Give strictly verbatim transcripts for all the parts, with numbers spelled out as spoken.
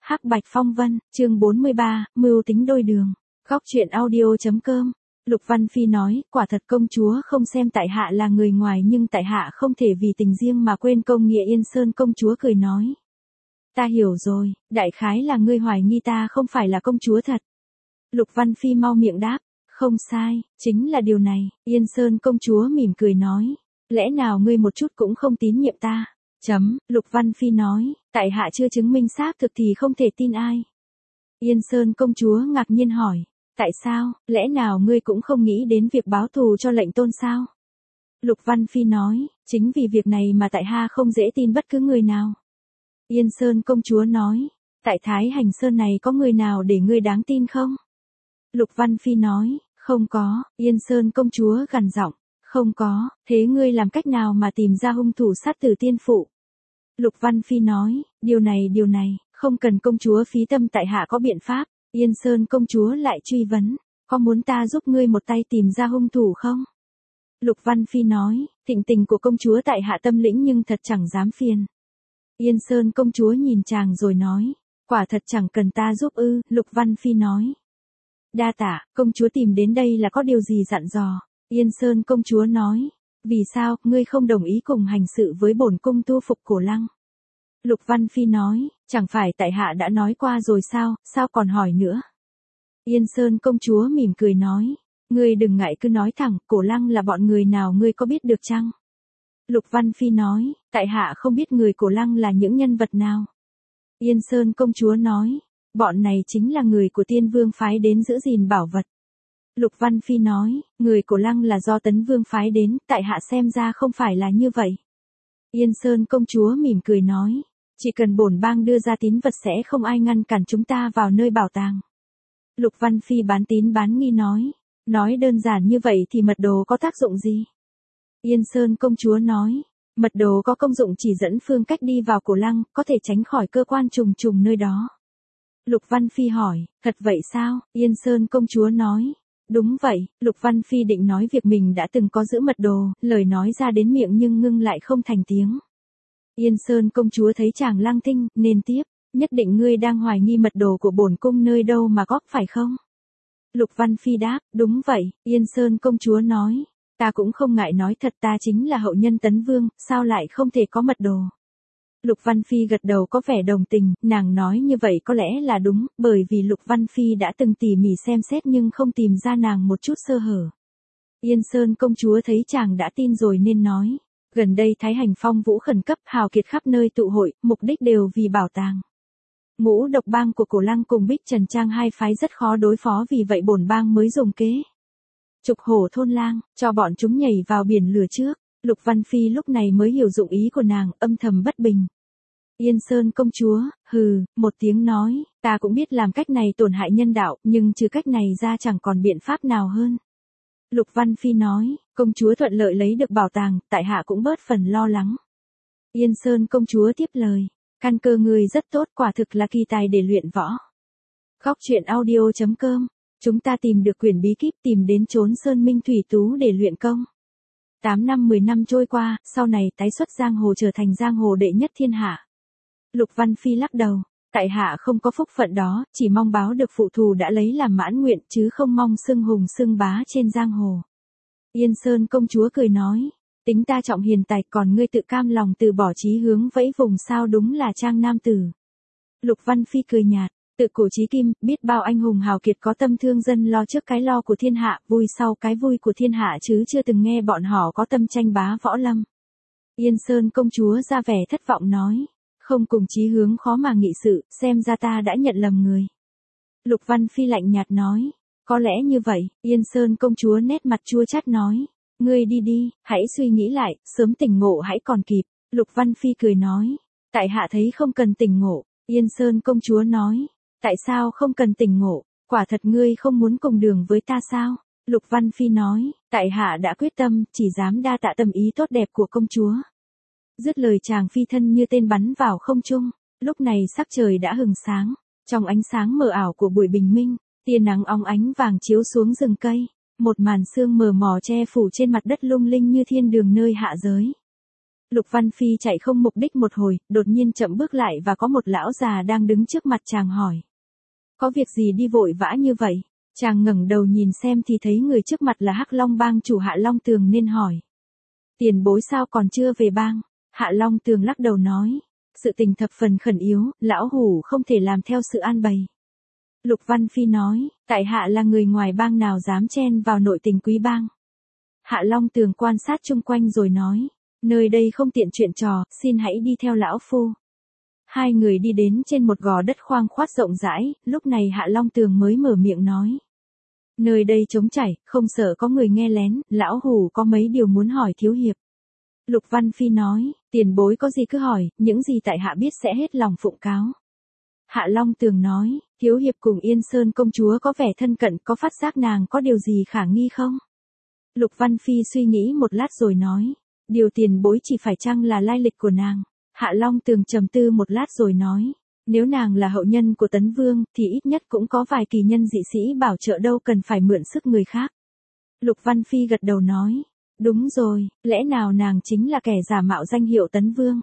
Hắc Bạch Phong Vân, chương bốn mươi ba, mưu tính đôi đường. Góc truyện audio chấm com. Lục Văn Phi nói, quả thật công chúa không xem tại hạ là người ngoài nhưng tại hạ không thể vì tình riêng mà quên công nghĩa Yên Sơn. Công chúa cười nói. Ta hiểu rồi, đại khái là ngươi hoài nghi ta không phải là công chúa thật. Lục Văn Phi mau miệng đáp, không sai, chính là điều này. Yên Sơn công chúa mỉm cười nói, lẽ nào ngươi một chút cũng không tín nhiệm ta? Chấm, Lục Văn Phi nói, tại hạ chưa chứng minh xác thực thì không thể tin ai. Yên Sơn công chúa ngạc nhiên hỏi, tại sao, lẽ nào ngươi cũng không nghĩ đến việc báo thù cho lệnh tôn sao? Lục Văn Phi nói, chính vì việc này mà tại hạ không dễ tin bất cứ người nào. Yên Sơn công chúa nói, tại Thái Hành Sơn này có người nào để ngươi đáng tin không? Lục Văn Phi nói, không có. Yên Sơn công chúa gằn giọng, không có, thế ngươi làm cách nào mà tìm ra hung thủ sát tử tiên phụ? Lục Văn Phi nói, điều này điều này, không cần công chúa phí tâm, tại hạ có biện pháp. Yên Sơn công chúa lại truy vấn, có muốn ta giúp ngươi một tay tìm ra hung thủ không? Lục Văn Phi nói, thịnh tình của công chúa tại hạ tâm lĩnh nhưng thật chẳng dám phiền. Yên Sơn công chúa nhìn chàng rồi nói, quả thật chẳng cần ta giúp ư? Lục Văn Phi nói, đa tạ, công chúa tìm đến đây là có điều gì dặn dò? Yên Sơn công chúa nói, vì sao, ngươi không đồng ý cùng hành sự với bổn cung tu phục Cổ Lăng? Lục Văn Phi nói, chẳng phải tại hạ đã nói qua rồi sao, sao còn hỏi nữa? Yên Sơn công chúa mỉm cười nói, ngươi đừng ngại cứ nói thẳng, Cổ Lăng là bọn người nào ngươi có biết được chăng? Lục Văn Phi nói, tại hạ không biết người Cổ Lăng là những nhân vật nào. Yên Sơn công chúa nói, bọn này chính là người của Tiên Vương phái đến giữ gìn bảo vật. Lục Văn Phi nói, người Cổ Lăng là do Tấn Vương phái đến, tại hạ xem ra không phải là như vậy. Yên Sơn công chúa mỉm cười nói, chỉ cần bổn bang đưa ra tín vật sẽ không ai ngăn cản chúng ta vào nơi bảo tàng. Lục Văn Phi bán tín bán nghi nói, nói đơn giản như vậy thì mật đồ có tác dụng gì? Yên Sơn công chúa nói, mật đồ có công dụng chỉ dẫn phương cách đi vào Cổ Lăng, có thể tránh khỏi cơ quan trùng trùng nơi đó. Lục Văn Phi hỏi, thật vậy sao? Yên Sơn công chúa nói, đúng vậy. Lục Văn Phi định nói việc mình đã từng có giữ mật đồ, lời nói ra đến miệng nhưng ngưng lại không thành tiếng. Yên Sơn công chúa thấy chàng lăng thinh, nên tiếp, nhất định ngươi đang hoài nghi mật đồ của bổn cung nơi đâu mà góp phải không? Lục Văn Phi đáp, đúng vậy. Yên Sơn công chúa nói, ta cũng không ngại nói thật, ta chính là hậu nhân Tấn Vương, sao lại không thể có mật đồ? Lục Văn Phi gật đầu có vẻ đồng tình, nàng nói như vậy có lẽ là đúng, bởi vì Lục Văn Phi đã từng tỉ mỉ xem xét nhưng không tìm ra nàng một chút sơ hở. Yên Sơn công chúa thấy chàng đã tin rồi nên nói, gần đây Thái Hành phong vũ khẩn cấp, hào kiệt khắp nơi tụ hội, mục đích đều vì bảo tàng. Ngũ độc bang của Cổ Lăng cùng Bích Trần Trang hai phái rất khó đối phó, vì vậy bổn bang mới dùng kế Trục Hổ thôn lang, cho bọn chúng nhảy vào biển lửa trước. Lục Văn Phi lúc này mới hiểu dụng ý của nàng, âm thầm bất bình. Yên Sơn công chúa, hừ, một tiếng nói, ta cũng biết làm cách này tổn hại nhân đạo, nhưng trừ cách này ra chẳng còn biện pháp nào hơn. Lục Văn Phi nói, công chúa thuận lợi lấy được bảo tàng, tại hạ cũng bớt phần lo lắng. Yên Sơn công chúa tiếp lời, căn cơ người rất tốt, quả thực là kỳ tài để luyện võ. Góc truyện audio chấm com, chúng ta tìm được quyển bí kíp, tìm đến chốn Sơn Minh Thủy Tú để luyện công. Tám năm mười năm trôi qua, sau này tái xuất giang hồ trở thành giang hồ đệ nhất thiên hạ. Lục Văn Phi lắc đầu, tại hạ không có phúc phận đó, chỉ mong báo được phụ thù đã lấy làm mãn nguyện, chứ không mong xưng hùng xưng bá trên giang hồ. Yên Sơn công chúa cười nói, tính ta trọng hiền tài, còn ngươi tự cam lòng từ bỏ chí hướng vẫy vùng sao, đúng là trang nam tử. Lục Văn Phi cười nhạt, tự cổ chí kim, biết bao anh hùng hào kiệt có tâm thương dân, lo trước cái lo của thiên hạ, vui sau cái vui của thiên hạ, chứ chưa từng nghe bọn họ có tâm tranh bá võ lâm. Yên Sơn công chúa ra vẻ thất vọng nói, không cùng chí hướng khó mà nghị sự, xem ra ta đã nhận lầm người. Lục Văn Phi lạnh nhạt nói, có lẽ như vậy. Yên Sơn công chúa nét mặt chua chát nói, ngươi đi đi, hãy suy nghĩ lại, sớm tỉnh ngộ hãy còn kịp. Lục Văn Phi cười nói, tại hạ thấy không cần tỉnh ngộ. Yên Sơn công chúa nói, tại sao không cần tỉnh ngộ, quả thật ngươi không muốn cùng đường với ta sao? Lục Văn Phi nói, tại hạ đã quyết tâm, chỉ dám đa tạ tâm ý tốt đẹp của công chúa. Dứt lời chàng phi thân như tên bắn vào không trung, lúc này sắc trời đã hừng sáng, trong ánh sáng mờ ảo của buổi bình minh, tia nắng óng ánh vàng chiếu xuống rừng cây, một màn sương mờ mờ che phủ trên mặt đất lung linh như thiên đường nơi hạ giới. Lục Văn Phi chạy không mục đích một hồi, đột nhiên chậm bước lại và có một lão già đang đứng trước mặt chàng hỏi. Có việc gì đi vội vã như vậy? Chàng ngẩng đầu nhìn xem thì thấy người trước mặt là Hắc Long bang chủ Hạ Long Tường nên hỏi. Tiền bối sao còn chưa về bang? Hạ Long Tường lắc đầu nói. Sự tình thập phần khẩn yếu, lão hủ không thể làm theo sự an bày. Lục Văn Phi nói, tại hạ là người ngoài bang nào dám chen vào nội tình quý bang. Hạ Long Tường quan sát chung quanh rồi nói, nơi đây không tiện chuyện trò, xin hãy đi theo lão phu. Hai người đi đến trên một gò đất khoang khoát rộng rãi, lúc này Hạ Long Tường mới mở miệng nói. Nơi đây trống chảy, không sợ có người nghe lén, lão hủ có mấy điều muốn hỏi thiếu hiệp. Lục Văn Phi nói, tiền bối có gì cứ hỏi, những gì tại hạ biết sẽ hết lòng phụng cáo. Hạ Long Tường nói, thiếu hiệp cùng Yên Sơn công chúa có vẻ thân cận, có phát giác nàng có điều gì khả nghi không? Lục Văn Phi suy nghĩ một lát rồi nói, điều tiền bối chỉ phải chăng là lai lịch của nàng. Hạ Long Tường trầm tư một lát rồi nói, nếu nàng là hậu nhân của Tấn Vương thì ít nhất cũng có vài kỳ nhân dị sĩ bảo trợ, đâu cần phải mượn sức người khác. Lục Văn Phi gật đầu nói, đúng rồi, lẽ nào nàng chính là kẻ giả mạo danh hiệu Tấn Vương?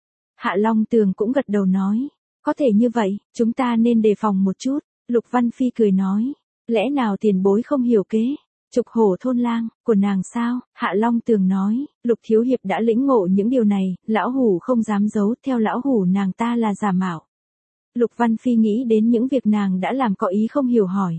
Hạ Long Tường cũng gật đầu nói, có thể như vậy, chúng ta nên đề phòng một chút. Lục Văn Phi cười nói, lẽ nào tiền bối không hiểu kế? Trục hổ thôn lang, của nàng sao? Hạ Long Tường nói, Lục thiếu hiệp đã lĩnh ngộ những điều này, lão hủ không dám giấu, theo lão hủ nàng ta là giả mạo. Lục Văn Phi nghĩ đến những việc nàng đã làm có ý không hiểu hỏi.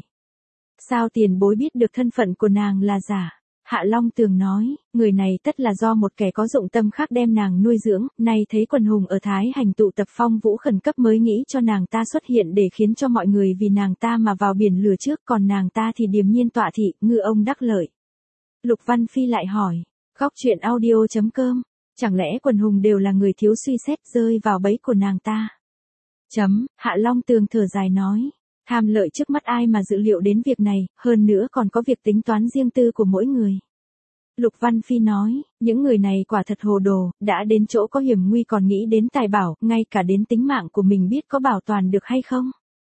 Sao tiền bối biết được thân phận của nàng là giả? Hạ Long Tường nói, người này tất là do một kẻ có dụng tâm khác đem nàng nuôi dưỡng, nay thấy quần hùng ở Thái Hành tụ tập phong vũ khẩn cấp mới nghĩ cho nàng ta xuất hiện để khiến cho mọi người vì nàng ta mà vào biển lửa trước, còn nàng ta thì điềm nhiên tọa thị, ngư ông đắc lợi. Lục Văn Phi lại hỏi, góc truyện audio chấm com, chẳng lẽ quần hùng đều là người thiếu suy xét rơi vào bẫy của nàng ta? Chấm, Hạ Long Tường thở dài nói, tham lợi trước mắt ai mà dự liệu đến việc này, hơn nữa còn có việc tính toán riêng tư của mỗi người. Lục Văn Phi nói, những người này quả thật hồ đồ, đã đến chỗ có hiểm nguy còn nghĩ đến tài bảo, ngay cả đến tính mạng của mình biết có bảo toàn được hay không.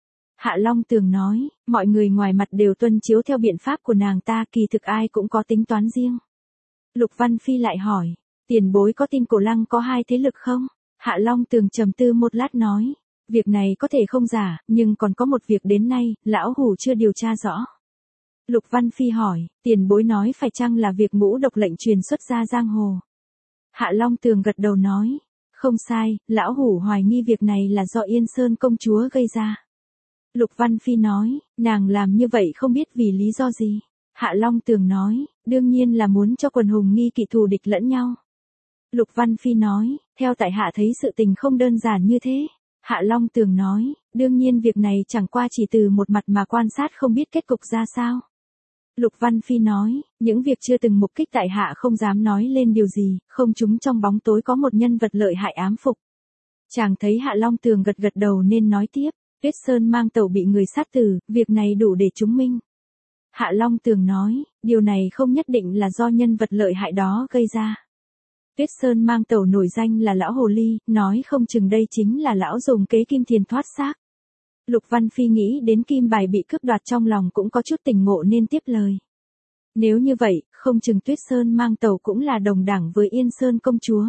Hạ Long Tường nói, mọi người ngoài mặt đều tuân chiếu theo biện pháp của nàng ta, kỳ thực ai cũng có tính toán riêng. Lục Văn Phi lại hỏi, tiền bối có tin Cổ Lăng có hai thế lực không? Hạ Long Tường trầm tư một lát nói, việc này có thể không giả, nhưng còn có một việc đến nay, lão hủ chưa điều tra rõ. Lục Văn Phi hỏi, tiền bối nói phải chăng là việc ngũ độc lệnh truyền xuất ra giang hồ? Hạ Long Tường gật đầu nói, không sai, lão hủ hoài nghi việc này là do Yên Sơn công chúa gây ra. Lục Văn Phi nói, nàng làm như vậy không biết vì lý do gì. Hạ Long Tường nói, đương nhiên là muốn cho quần hùng nghi kỵ thù địch lẫn nhau. Lục Văn Phi nói, theo tại hạ thấy sự tình không đơn giản như thế. Hạ Long Tường nói, đương nhiên việc này chẳng qua chỉ từ một mặt mà quan sát không biết kết cục ra sao. Lục Văn Phi nói, những việc chưa từng mục kích tại hạ không dám nói lên điều gì, không chúng trong bóng tối có một nhân vật lợi hại ám phục. Chàng thấy Hạ Long Tường gật gật đầu nên nói tiếp, Tuyết Sơn mang tàu bị người sát tử, việc này đủ để chứng minh. Hạ Long Tường nói, điều này không nhất định là do nhân vật lợi hại đó gây ra. Tuyết Sơn mang tàu nổi danh là lão hồ ly, nói không chừng đây chính là lão dùng kế kim thiền thoát xác. Lục Văn Phi nghĩ đến kim bài bị cướp đoạt trong lòng cũng có chút tỉnh ngộ nên tiếp lời. Nếu như vậy, không chừng Tuyết Sơn mang tàu cũng là đồng đẳng với Yên Sơn công chúa.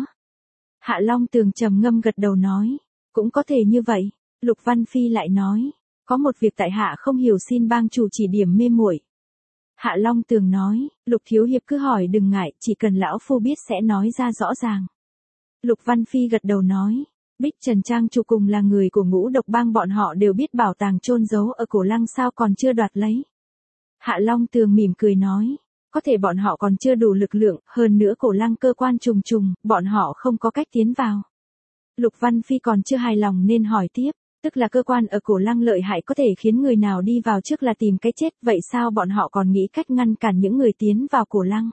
Hạ Long Tường trầm ngâm gật đầu nói, cũng có thể như vậy. Lục Văn Phi lại nói, có một việc tại hạ không hiểu xin bang chủ chỉ điểm mê muội. Hạ Long Tường nói, Lục thiếu hiệp cứ hỏi đừng ngại, chỉ cần lão phu biết sẽ nói ra rõ ràng. Lục Văn Phi gật đầu nói, Bích Trần Trang chủ cùng là người của ngũ độc bang, bọn họ đều biết bảo tàng chôn giấu ở Cổ Lăng sao còn chưa đoạt lấy. Hạ Long Tường mỉm cười nói, có thể bọn họ còn chưa đủ lực lượng, hơn nữa Cổ Lăng cơ quan trùng trùng, bọn họ không có cách tiến vào. Lục Văn Phi còn chưa hài lòng nên hỏi tiếp, tức là cơ quan ở Cổ Lăng lợi hại có thể khiến người nào đi vào trước là tìm cái chết, vậy sao bọn họ còn nghĩ cách ngăn cản những người tiến vào Cổ Lăng?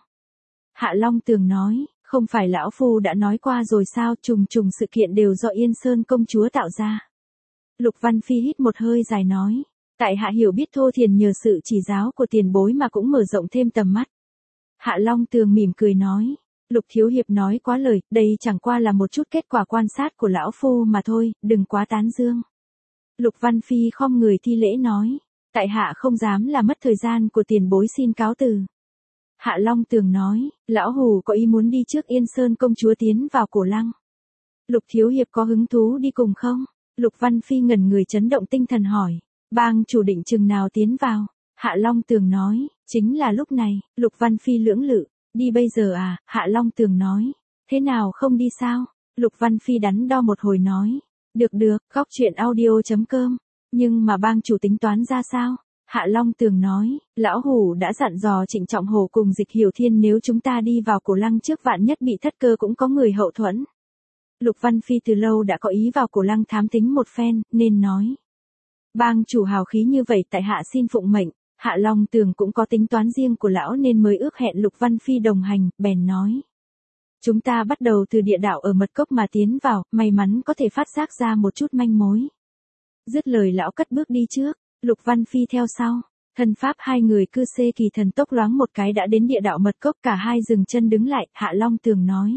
Hạ Long Tường nói, không phải lão phu đã nói qua rồi sao, trùng trùng sự kiện đều do Yên Sơn công chúa tạo ra. Lục Văn Phi hít một hơi dài nói, tại hạ hiểu biết thô thiền nhờ sự chỉ giáo của tiền bối mà cũng mở rộng thêm tầm mắt. Hạ Long Tường mỉm cười nói, Lục thiếu hiệp nói quá lời, đây chẳng qua là một chút kết quả quan sát của lão phu mà thôi, đừng quá tán dương. Lục Văn Phi khom người thi lễ nói, tại hạ không dám là mất thời gian của tiền bối, xin cáo từ. Hạ Long Tường nói, lão hủ có ý muốn đi trước Yên Sơn công chúa tiến vào cổ lăng. Lục thiếu hiệp có hứng thú đi cùng không? Lục Văn Phi ngẩn người chấn động tinh thần hỏi. Bang chủ định chừng nào tiến vào? Hạ Long Tường nói, chính là lúc này. Lục Văn Phi lưỡng lự, đi bây giờ à? Hạ Long Tường nói, thế nào không đi sao? Lục Văn Phi đắn đo một hồi nói, được được, góc chuyện audio chấm com. Nhưng mà bang chủ tính toán ra sao? Hạ Long Tường nói, lão hủ đã dặn dò Trịnh Trọng Hổ cùng Dịch Hiểu Thiên nếu chúng ta đi vào cổ lăng trước vạn nhất bị thất cơ cũng có người hậu thuẫn. Lục Văn Phi từ lâu đã có ý vào cổ lăng thám thính một phen, nên nói. Bang chủ hào khí như vậy tại hạ xin phụng mệnh. Hạ Long Tường cũng có tính toán riêng của lão nên mới ước hẹn Lục Văn Phi đồng hành, bèn nói. Chúng ta bắt đầu từ địa đạo ở mật cốc mà tiến vào, may mắn có thể phát giác ra một chút manh mối. Dứt lời lão cất bước đi trước, Lục Văn Phi theo sau. Thân pháp hai người cư xê kỳ thần tốc loáng một cái đã đến địa đạo mật cốc, cả hai dừng chân đứng lại. Hạ Long Tường nói.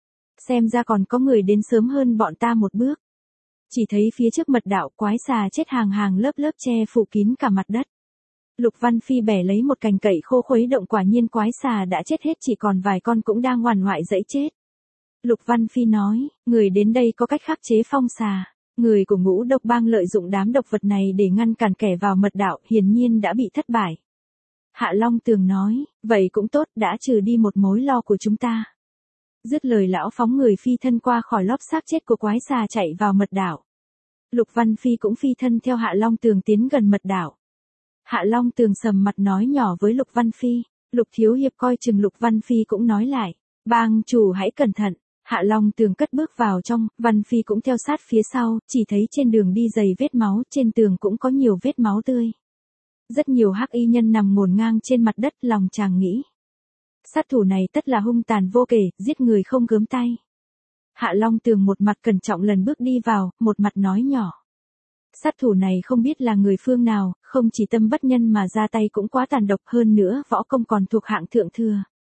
Xem ra còn có người đến sớm hơn bọn ta một bước. Chỉ thấy phía trước mật đạo quái xà chết hàng hàng lớp lớp che phủ kín cả mặt đất. Lục Văn Phi bẻ lấy một cành cậy khô khuấy động, quả nhiên quái xà đã chết hết, chỉ còn vài con cũng đang oằn oại dẫy chết. Lục Văn Phi nói, người đến đây có cách khắc chế phong xà. Người của Ngũ Độc Bang lợi dụng đám độc vật này để ngăn cản kẻ vào mật đạo, hiển nhiên đã bị thất bại. Hạ Long Tường nói, vậy cũng tốt, đã trừ đi một mối lo của chúng ta. Dứt lời lão phóng người phi thân qua khỏi lóp xác chết của quái xà chạy vào mật đạo. Lục Văn Phi cũng phi thân theo Hạ Long Tường tiến gần mật đạo. Hạ Long Tường sầm mặt nói nhỏ với Lục Văn Phi. Lục thiếu hiệp coi chừng. Lục Văn Phi cũng nói lại, bang chủ hãy cẩn thận. Hạ Long Tường cất bước vào trong, Văn Phi cũng theo sát phía sau, chỉ thấy trên đường đi dày vết máu, trên tường cũng có nhiều vết máu tươi. Rất nhiều hắc y nhân nằm ngổn ngang trên mặt đất, lòng chàng nghĩ. Sát thủ này tất là hung tàn vô kể, giết người không gớm tay. Hạ Long Tường một mặt cẩn trọng lần bước đi vào, một mặt nói nhỏ. Sát thủ này không biết là người phương nào, không chỉ tâm bất nhân mà ra tay cũng quá tàn độc, hơn nữa võ công còn thuộc hạng thượng thừa.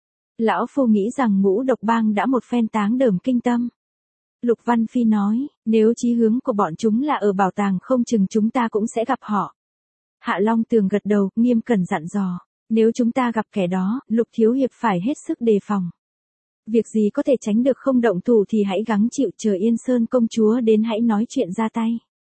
Lão phu nghĩ rằng Ngũ Độc Bang đã một phen táng đờm kinh tâm. Lục Văn Phi nói, nếu chí hướng của bọn chúng là ở bảo tàng không chừng chúng ta cũng sẽ gặp họ. Hạ Long Tường gật đầu, nghiêm cẩn dặn dò. Nếu chúng ta gặp kẻ đó, Lục thiếu hiệp phải hết sức đề phòng. Việc gì có thể tránh được không động thủ thì hãy gắng chịu, chờ Yên Sơn công chúa đến hãy nói chuyện ra tay.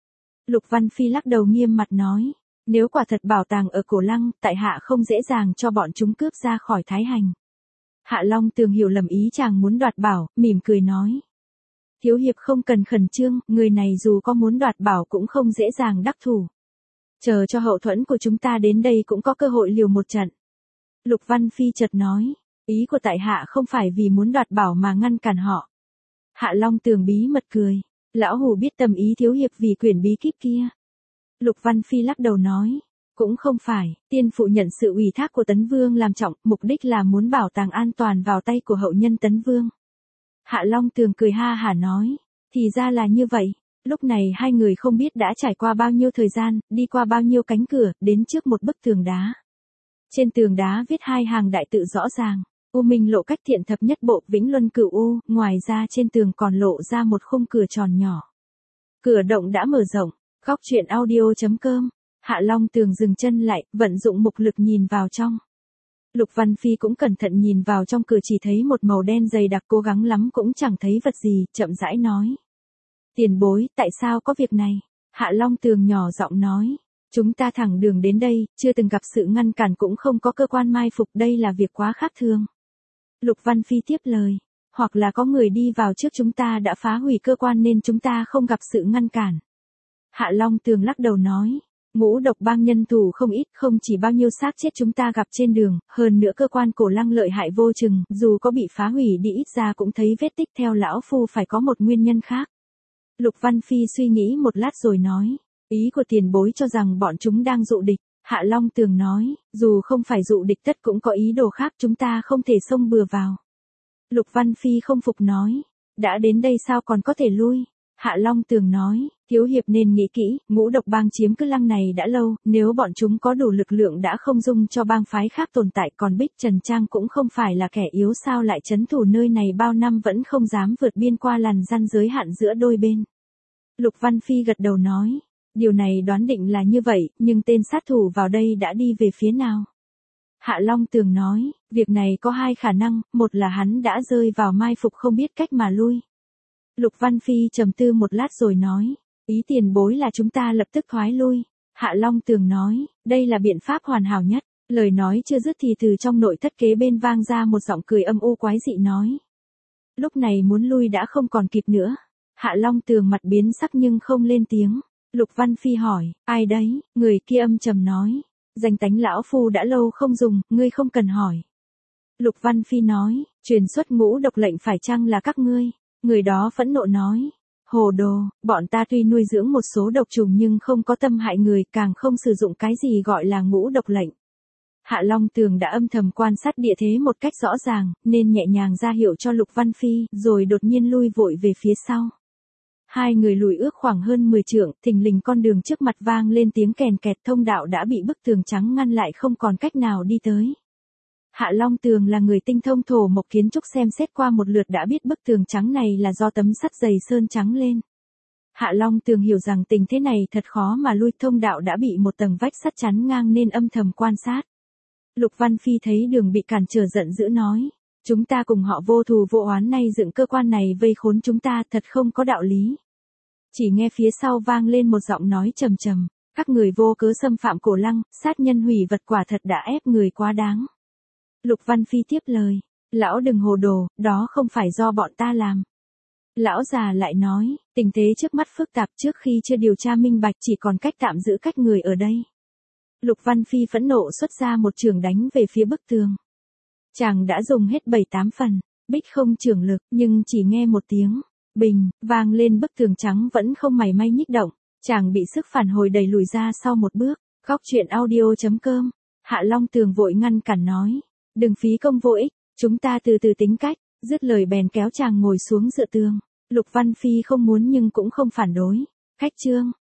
Lục Văn Phi lắc đầu nghiêm mặt nói, nếu quả thật bảo tàng ở cổ lăng, tại hạ không dễ dàng cho bọn chúng cướp ra khỏi Thái Hành. Hạ Long Tường hiểu lầm ý chàng muốn đoạt bảo, mỉm cười nói. Thiếu hiệp không cần khẩn trương, người này dù có muốn đoạt bảo cũng không dễ dàng đắc thủ. Chờ cho hậu thuẫn của chúng ta đến đây cũng có cơ hội liều một trận. Lục Văn Phi chợt nói, ý của tại hạ không phải vì muốn đoạt bảo mà ngăn cản họ. Hạ Long Tường bí mật cười, lão hủ biết tâm ý thiếu hiệp vì quyển bí kíp kia. Lục Văn Phi lắc đầu nói, cũng không phải, tiên phụ nhận sự ủy thác của Tấn Vương làm trọng, mục đích là muốn bảo tàng an toàn vào tay của hậu nhân Tấn Vương. Hạ Long Tường cười ha hả nói, thì ra là như vậy. Lúc này hai người không biết đã trải qua bao nhiêu thời gian, đi qua bao nhiêu cánh cửa, đến trước một bức tường đá. Trên tường đá viết hai hàng đại tự rõ ràng, U Minh Lộ Cách Thiện Thập Nhất Bộ Vĩnh Luân Cửu U, ngoài ra trên tường còn lộ ra một khung cửa tròn nhỏ. Cửa động đã mở rộng, góc chuyện audio chấm com. Hạ Long Tường dừng chân lại, vận dụng mục lực nhìn vào trong. Lục Văn Phi cũng cẩn thận nhìn vào trong cửa, chỉ thấy một màu đen dày đặc, cố gắng lắm cũng chẳng thấy vật gì, chậm rãi nói. Tiền bối, tại sao có việc này? Hạ Long Tường nhỏ giọng nói. Chúng ta thẳng đường đến đây, chưa từng gặp sự ngăn cản cũng không có cơ quan mai phục, đây là việc quá khác thường. Lục Văn Phi tiếp lời. Hoặc là có người đi vào trước chúng ta đã phá hủy cơ quan nên chúng ta không gặp sự ngăn cản. Hạ Long Tường lắc đầu nói. Ngũ Độc Bang nhân thủ không ít, không chỉ bao nhiêu xác chết chúng ta gặp trên đường, hơn nữa cơ quan cổ lăng lợi hại vô chừng, dù có bị phá hủy đi ít ra cũng thấy vết tích, theo lão phu phải có một nguyên nhân khác. Lục Văn Phi suy nghĩ một lát rồi nói, ý của tiền bối cho rằng bọn chúng đang dụ địch. Hạ Long Tường nói, dù không phải dụ địch tất cũng có ý đồ khác, chúng ta không thể xông bừa vào. Lục Văn Phi không phục nói, đã đến đây sao còn có thể lui? Hạ Long Tường nói, thiếu hiệp nên nghĩ kỹ, Ngũ Độc Bang chiếm cứ lăng này đã lâu, nếu bọn chúng có đủ lực lượng đã không dung cho bang phái khác tồn tại, còn Bích Trần Trang cũng không phải là kẻ yếu sao lại trấn thủ nơi này bao năm vẫn không dám vượt biên qua làn ranh giới hạn giữa đôi bên. Lục Văn Phi gật đầu nói, điều này đoán định là như vậy, nhưng tên sát thủ vào đây đã đi về phía nào? Hạ Long Tường nói, Việc này có hai khả năng, một là hắn đã rơi vào mai phục không biết cách mà lui. Lục Văn Phi trầm tư một lát rồi nói, ý tiền bối là chúng ta lập tức thoái lui. Hạ Long Tường nói, đây là biện pháp hoàn hảo nhất. Lời nói chưa dứt thì từ trong nội thất kế bên vang ra một giọng cười âm u quái dị nói. Lúc này muốn lui đã không còn kịp nữa. Hạ Long Tường mặt biến sắc nhưng không lên tiếng. Lục Văn Phi hỏi, ai đấy? Người kia âm trầm nói, danh tánh lão phu đã lâu không dùng, ngươi không cần hỏi. Lục Văn Phi nói, truyền xuất ngũ độc lệnh phải chăng là các ngươi? Người đó phẫn nộ nói, hồ đồ, bọn ta tuy nuôi dưỡng một số độc trùng nhưng không có tâm hại người, càng không sử dụng cái gì gọi là ngũ độc lệnh. Hạ Long Tường đã âm thầm quan sát địa thế một cách rõ ràng, nên nhẹ nhàng ra hiệu cho Lục Văn Phi, rồi đột nhiên lui vội về phía sau. Hai người lùi ước khoảng hơn mười trượng, thình lình con đường trước mặt vang lên tiếng kèn kẹt, thông đạo đã bị bức tường trắng ngăn lại, không còn cách nào đi tới. Hạ Long Tường là người tinh thông thổ mộc kiến trúc, xem xét qua một lượt đã biết bức tường trắng này là do tấm sắt dày sơn trắng lên. Hạ Long Tường hiểu rằng tình thế này thật khó mà lui, thông đạo đã bị một tầng vách sắt chắn ngang nên âm thầm quan sát. Lục Văn Phi thấy đường bị cản trở giận dữ nói, chúng ta cùng họ vô thù vô oán, nay dựng cơ quan này vây khốn chúng ta, thật không có đạo lý. Chỉ nghe phía sau vang lên một giọng nói trầm trầm, các người vô cớ xâm phạm cổ lăng, sát nhân hủy vật, quả thật đã ép người quá đáng. Lục Văn Phi tiếp lời, lão đừng hồ đồ, đó không phải do bọn ta làm. Lão già lại nói, tình thế trước mắt phức tạp, trước khi chưa điều tra minh bạch chỉ còn cách tạm giữ cách người ở đây. Lục Văn Phi phẫn nộ xuất ra một chưởng đánh về phía bức tường. Chàng đã dùng hết bảy tám phần, bích không chưởng lực, nhưng chỉ nghe một tiếng bình vang lên, bức tường trắng vẫn không mảy may nhích động. Chàng bị sức phản hồi đẩy lùi ra sau một bước. Góc truyện audio chấm com. Hạ Long Tường vội ngăn cản nói, đừng phí công vô ích, chúng ta từ từ tính cách. Dứt lời bèn kéo chàng ngồi xuống dựa tường. Lục Văn Phi không muốn nhưng cũng không phản đối. Khách trương.